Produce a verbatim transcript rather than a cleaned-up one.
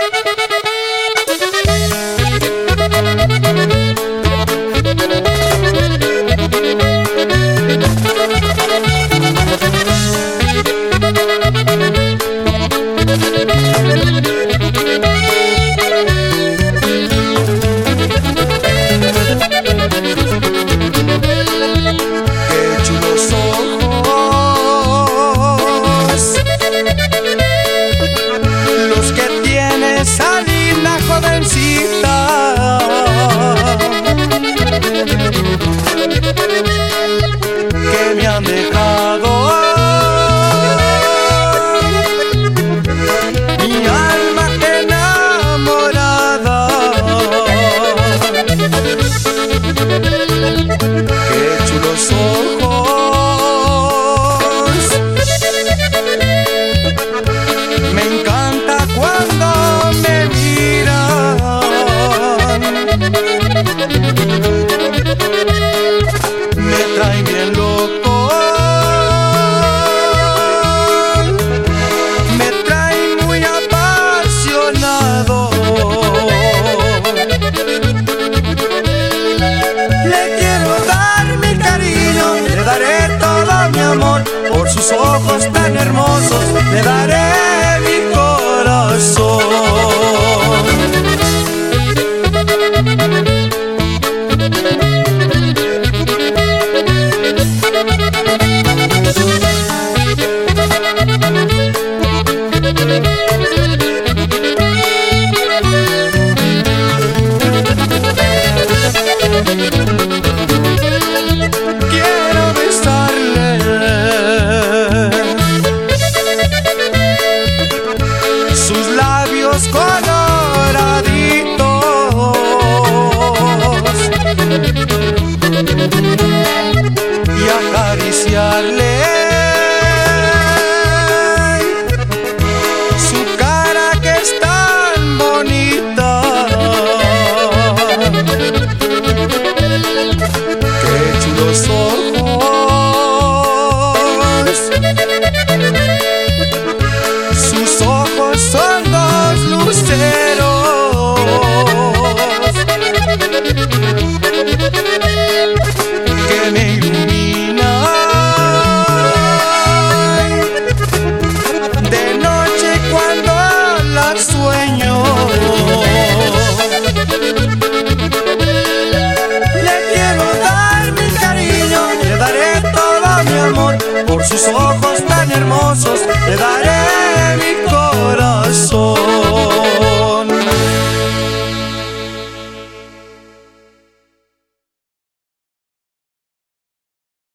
Que me han dejado mi alma enamorada. Qué chulos ojos, me encanta cuando me miran. Me traen bien loco, me traen muy apasionado. Le quiero dar mi cariño, le daré todo mi amor. Por sus ojos tan hermosos le daré mi corazón. Quiero besarle sus labios con